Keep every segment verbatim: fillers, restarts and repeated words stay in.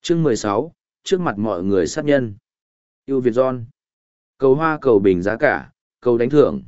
Chương mười sáu, trước mặt mọi người sát nhân. Yêu Việt John. Cầu hoa cầu bình giá cả, cầu đánh thưởng.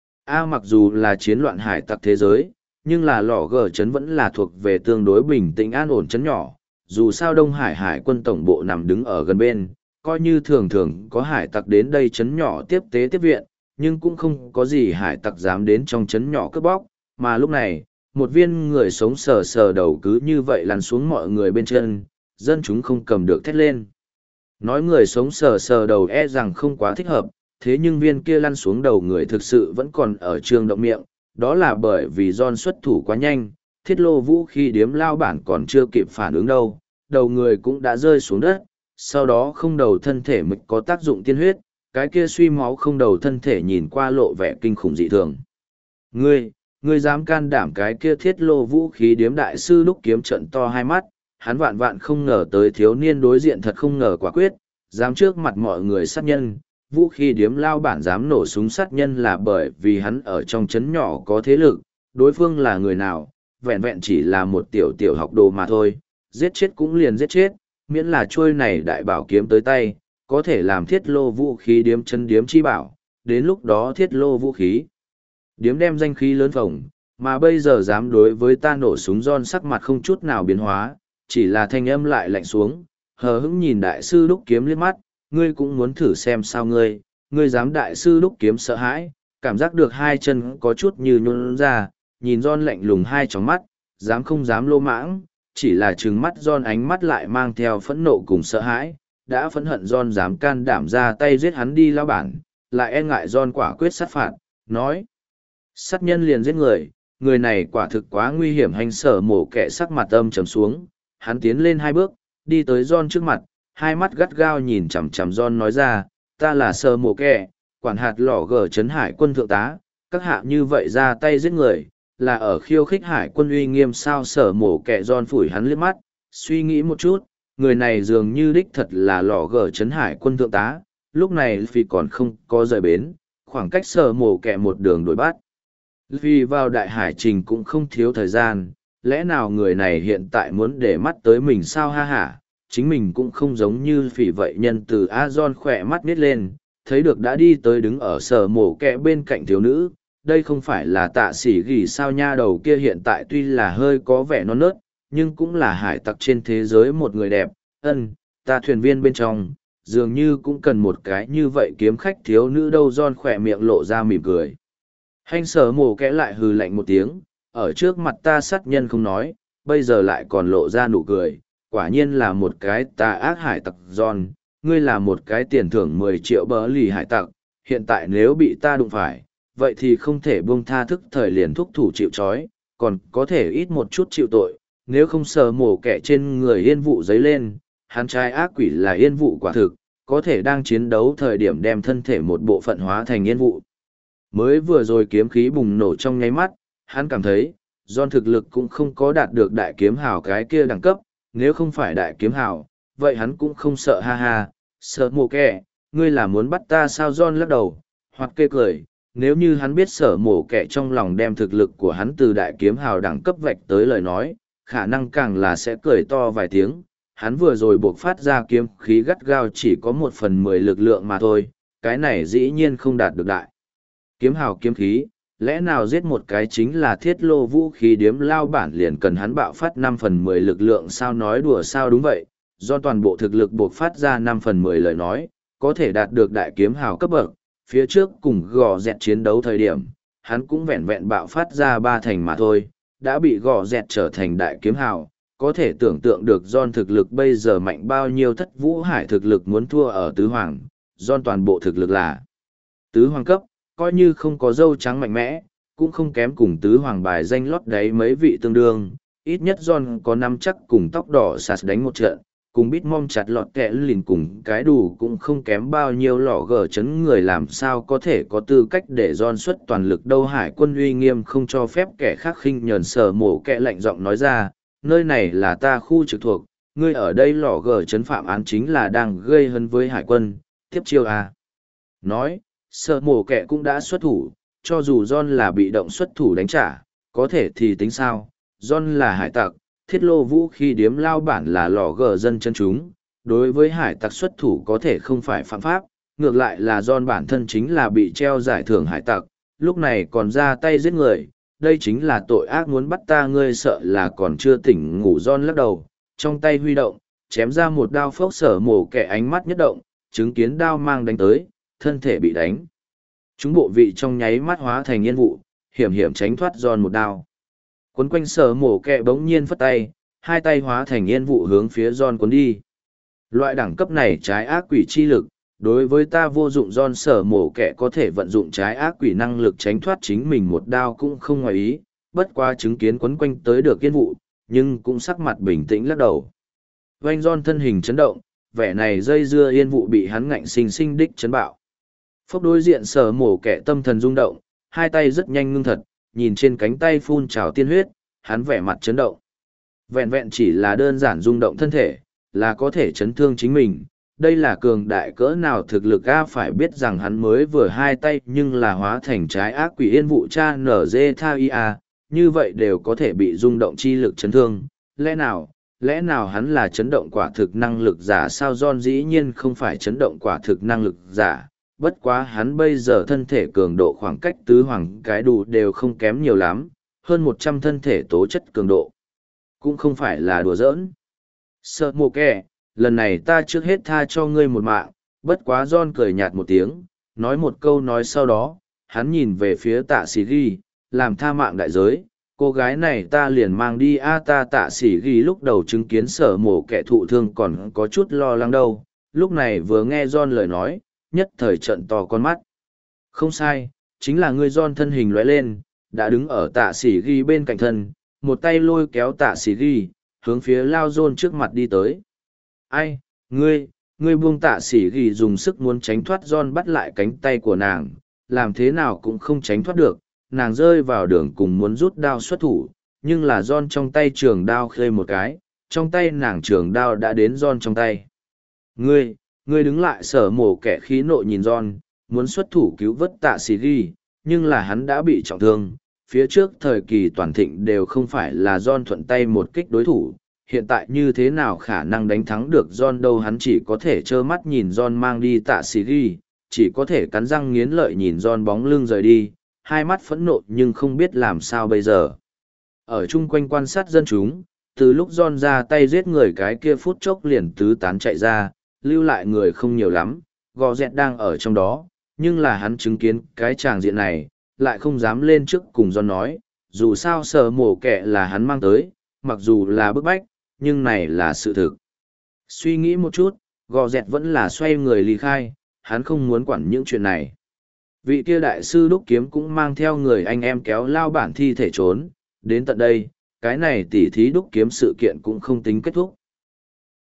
A mặc dù là chiến loạn hải tặc thế giới, nhưng là lò gờ trấn vẫn là thuộc về tương đối bình tĩnh an ổn trấn nhỏ. Dù sao Đông Hải hải quân tổng bộ nằm đứng ở gần bên, coi như thường thường có hải tặc đến đây trấn nhỏ tiếp tế tiếp viện, nhưng cũng không có gì hải tặc dám đến trong trấn nhỏ cướp bóc. Mà lúc này, một viên người sống sờ sờ đầu cứ như vậy lăn xuống mọi người bên chân, dân chúng không cầm được thét lên. Nói người sống sờ sờ đầu e rằng không quá thích hợp, thế nhưng viên kia lăn xuống đầu người thực sự vẫn còn ở trường động miệng, đó là bởi vì John xuất thủ quá nhanh, thiết lô vũ khi điếm lao bản còn chưa kịp phản ứng đâu, đầu người cũng đã rơi xuống đất, sau đó không đầu thân thể mịch có tác dụng tiên huyết, cái kia suy máu không đầu thân thể nhìn qua lộ vẻ kinh khủng dị thường. Ngươi, ngươi dám can đảm cái kia thiết lô vũ khí điếm đại sư lúc kiếm trận to hai mắt, hắn vạn vạn không ngờ tới thiếu niên đối diện thật không ngờ quả quyết, dám trước mặt mọi người sát nhân, vũ khí điếm lao bản dám nổ súng sát nhân là bởi vì hắn ở trong trấn nhỏ có thế lực, đối phương là người nào, vẹn vẹn chỉ là một tiểu tiểu học đồ mà thôi, giết chết cũng liền giết chết, miễn là trôi này đại bảo kiếm tới tay, có thể làm thiết lô vũ khí điếm chân điếm chi bảo, đến lúc đó thiết lô vũ khí. Điếm đem danh khí lớn phồng, mà bây giờ dám đối với ta nổ súng John sắc mặt không chút nào biến hóa, chỉ là thanh âm lại lạnh xuống, hờ hững nhìn đại sư đúc kiếm liếc mắt, ngươi cũng muốn thử xem sao ngươi, ngươi dám đại sư đúc kiếm sợ hãi, cảm giác được hai chân có chút như nhún ra, nhìn John lạnh lùng hai tròng mắt, dám không dám lô mãng, chỉ là trừng mắt John ánh mắt lại mang theo phẫn nộ cùng sợ hãi, đã phẫn hận John dám can đảm ra tay giết hắn đi lao bản, lại e ngại John quả quyết sát phạt, nói. Sát nhân liền giết người, người này quả thực quá nguy hiểm. Hành Sở Mổ Kẻ sắc mặt âm trầm xuống, hắn tiến lên hai bước, đi tới John trước mặt, hai mắt gắt gao nhìn chằm chằm John nói ra, ta là Sở Mổ Kẻ, quản hạt lò gờ trấn hải quân thượng tá, các hạ như vậy ra tay giết người, là ở khiêu khích hải quân uy nghiêm sao. Sở Mổ Kẻ John phủi hắn liếc mắt, suy nghĩ một chút, người này dường như đích thật là lò gờ trấn hải quân thượng tá, lúc này vì còn không có rời bến, khoảng cách Sở Mổ Kẻ một đường đuổi bắt. Vì vào đại hải trình cũng không thiếu thời gian, lẽ nào người này hiện tại muốn để mắt tới mình sao ha hả, chính mình cũng không giống như phỉ vậy. Nhân từ A John khỏe mắt nít lên, thấy được đã đi tới đứng ở Sở Mổ Kẻ bên cạnh thiếu nữ, đây không phải là Tạ Sĩ Gỉ sao. Nha đầu kia hiện tại tuy là hơi có vẻ non nớt, nhưng cũng là hải tặc trên thế giới một người đẹp, ân, ta thuyền viên bên trong, dường như cũng cần một cái như vậy kiếm khách thiếu nữ đâu. John khỏe miệng lộ ra mỉm cười. Hành Sở Mổ Kẻ lại hừ lạnh một tiếng, ở trước mặt ta sát nhân không nói, bây giờ lại còn lộ ra nụ cười, quả nhiên là một cái tà ác hải tặc. John, ngươi là một cái tiền thưởng mười triệu bờ lì hải tặc, hiện tại nếu bị ta đụng phải, vậy thì không thể buông tha thức thời liền thúc thủ chịu trói, còn có thể ít một chút chịu tội, nếu không Sở Mổ Kẻ trên người yên vụ giấy lên, hắn trai ác quỷ là yên vụ quả thực, có thể đang chiến đấu thời điểm đem thân thể một bộ phận hóa thành yên vụ. Mới vừa rồi kiếm khí bùng nổ trong nháy mắt, hắn cảm thấy, John thực lực cũng không có đạt được đại kiếm hào cái kia đẳng cấp, nếu không phải đại kiếm hào, vậy hắn cũng không sợ ha ha. Sở Mổ Kẻ, ngươi là muốn bắt ta sao? John lắc đầu, hoặc kê cười, nếu như hắn biết Sở Mổ Kẻ trong lòng đem thực lực của hắn từ đại kiếm hào đẳng cấp vạch tới lời nói, khả năng càng là sẽ cười to vài tiếng. Hắn vừa rồi buộc phát ra kiếm khí gắt gao chỉ có một phần mười lực lượng mà thôi, cái này dĩ nhiên không đạt được đại kiếm hào kiếm khí, lẽ nào giết một cái chính là thiết lô vũ khí điếm lao bản liền cần hắn bạo phát năm phần mười lực lượng sao? Nói đùa sao? Đúng vậy, do toàn bộ thực lực buộc phát ra năm phần mười lời nói, có thể đạt được đại kiếm hào cấp bậc, phía trước cùng gò dẹt chiến đấu thời điểm, hắn cũng vẹn vẹn bạo phát ra ba thành mà thôi, đã bị gò dẹt trở thành đại kiếm hào, có thể tưởng tượng được John thực lực bây giờ mạnh bao nhiêu. Thất Vũ Hải thực lực muốn thua ở tứ hoàng, John toàn bộ thực lực là tứ hoàng cấp, coi như không có dâu trắng mạnh mẽ, cũng không kém cùng tứ hoàng bài danh lót đáy mấy vị tương đương, ít nhất John có năm chắc cùng tóc đỏ sạt đánh một trận, cùng bít mom chặt lọt kẹ lìn cùng cái đủ cũng không kém bao nhiêu. Lọ gờ chấn người làm sao có thể có tư cách để John xuất toàn lực đâu. Hải quân uy nghiêm không cho phép kẻ khác khinh nhờn. Sở Mổ Kẻ lạnh giọng nói ra, nơi này là ta khu trực thuộc, ngươi ở đây lọ gờ chấn phạm án chính là đang gây hấn với hải quân, tiếp chiêu à. Nói, Sở Mổ Kẻ cũng đã xuất thủ, cho dù John là bị động xuất thủ đánh trả, có thể thì tính sao, John là hải tặc, thiết lô vũ khí điếm lao bản là lò gờ dân chân chúng, đối với hải tặc xuất thủ có thể không phải phạm pháp, ngược lại là John bản thân chính là bị treo giải thưởng hải tặc, lúc này còn ra tay giết người, đây chính là tội ác muốn bắt ta ngươi sợ là còn chưa tỉnh ngủ. John lắc đầu, trong tay huy động, chém ra một đao phốc sở mổ kẻ ánh mắt nhất động, chứng kiến đao mang đánh tới, thân thể bị đánh. Chúng bộ vị trong nháy mắt hóa thành yên vụ, hiểm hiểm tránh thoát John một đao. Quấn quanh sở mổ kẹ bỗng nhiên phất tay, hai tay hóa thành yên vụ hướng phía John cuốn đi. Loại đẳng cấp này trái ác quỷ chi lực, đối với ta vô dụng. John sở mổ kẹ có thể vận dụng trái ác quỷ năng lực tránh thoát chính mình một đao cũng không ngoài ý, bất quá chứng kiến quấn quanh tới được yên vụ, nhưng cũng sắc mặt bình tĩnh lắc đầu. Vành John thân hình chấn động, vẻ này dây dưa yên vụ bị hắn ngạnh sinh sinh đích chấn bạo. Phốc đối diện sở mổ kẹ tâm thần rung động, hai tay rất nhanh ngưng thật, nhìn trên cánh tay phun trào tiên huyết, hắn vẻ mặt chấn động. Vẹn vẹn chỉ là đơn giản rung động thân thể, là có thể chấn thương chính mình. Đây là cường đại cỡ nào thực lực a, phải biết rằng hắn mới vừa hai tay nhưng là hóa thành trái ác quỷ yên vụ cha nở dê tha ia, như vậy đều có thể bị rung động chi lực chấn thương. Lẽ nào, lẽ nào hắn là chấn động quả thực năng lực giả sao? John dĩ nhiên không phải chấn động quả thực năng lực giả, bất quá hắn bây giờ thân thể cường độ khoảng cách tứ hoàng cái đủ đều không kém nhiều lắm, hơn một trăm thân thể tố chất cường độ. Cũng không phải là đùa giỡn. Sợ mồ kẻ, lần này ta trước hết tha cho ngươi một mạng, bất quá John cười nhạt một tiếng, nói một câu nói sau đó, hắn nhìn về phía tạ sĩ ghi, làm tha mạng đại giới, cô gái này ta liền mang đi a ta tạ sĩ ghi lúc đầu chứng kiến sở mổ kẻ thụ thương còn có chút lo lắng đâu, lúc này vừa nghe John lời nói, nhất thời trận to con mắt. Không sai, chính là ngươi. John thân hình lóe lên, đã đứng ở tạ sĩ ghi bên cạnh thân, một tay lôi kéo tạ sĩ ghi, hướng phía lao John trước mặt đi tới. Ai, ngươi, ngươi buông tạ sĩ ghi dùng sức muốn tránh thoát. John bắt lại cánh tay của nàng, làm thế nào cũng không tránh thoát được, nàng rơi vào đường cùng muốn rút đao xuất thủ, nhưng là John trong tay trường đao khơi một cái, trong tay nàng trường đao đã đến John trong tay. Ngươi, ngươi đứng lại. Sở mổ kẻ khí nộ nhìn John, muốn xuất thủ cứu vớt tạ sĩ ghi, nhưng là hắn đã bị trọng thương. Phía trước thời kỳ toàn thịnh đều không phải là John thuận tay một kích đối thủ, hiện tại như thế nào khả năng đánh thắng được John đâu. Hắn chỉ có thể trơ mắt nhìn John mang đi tạ sĩ ghi, chỉ có thể cắn răng nghiến lợi nhìn John bóng lưng rời đi, hai mắt phẫn nộ nhưng không biết làm sao bây giờ. Ở chung quanh quan sát dân chúng, từ lúc John ra tay giết người cái kia phút chốc liền tứ tán chạy ra, lưu lại người không nhiều lắm, gò dẹt đang ở trong đó, nhưng là hắn chứng kiến cái tràng diện này, lại không dám lên trước cùng John nói, dù sao sở mổ kẻ là hắn mang tới, mặc dù là bức bách, nhưng này là sự thực. Suy nghĩ một chút, gò dẹt vẫn là xoay người ly khai, hắn không muốn quản những chuyện này. Vị kia đại sư đúc kiếm cũng mang theo người anh em kéo lao bản thi thể trốn, đến tận đây, cái này tỉ thí đúc kiếm sự kiện cũng không tính kết thúc.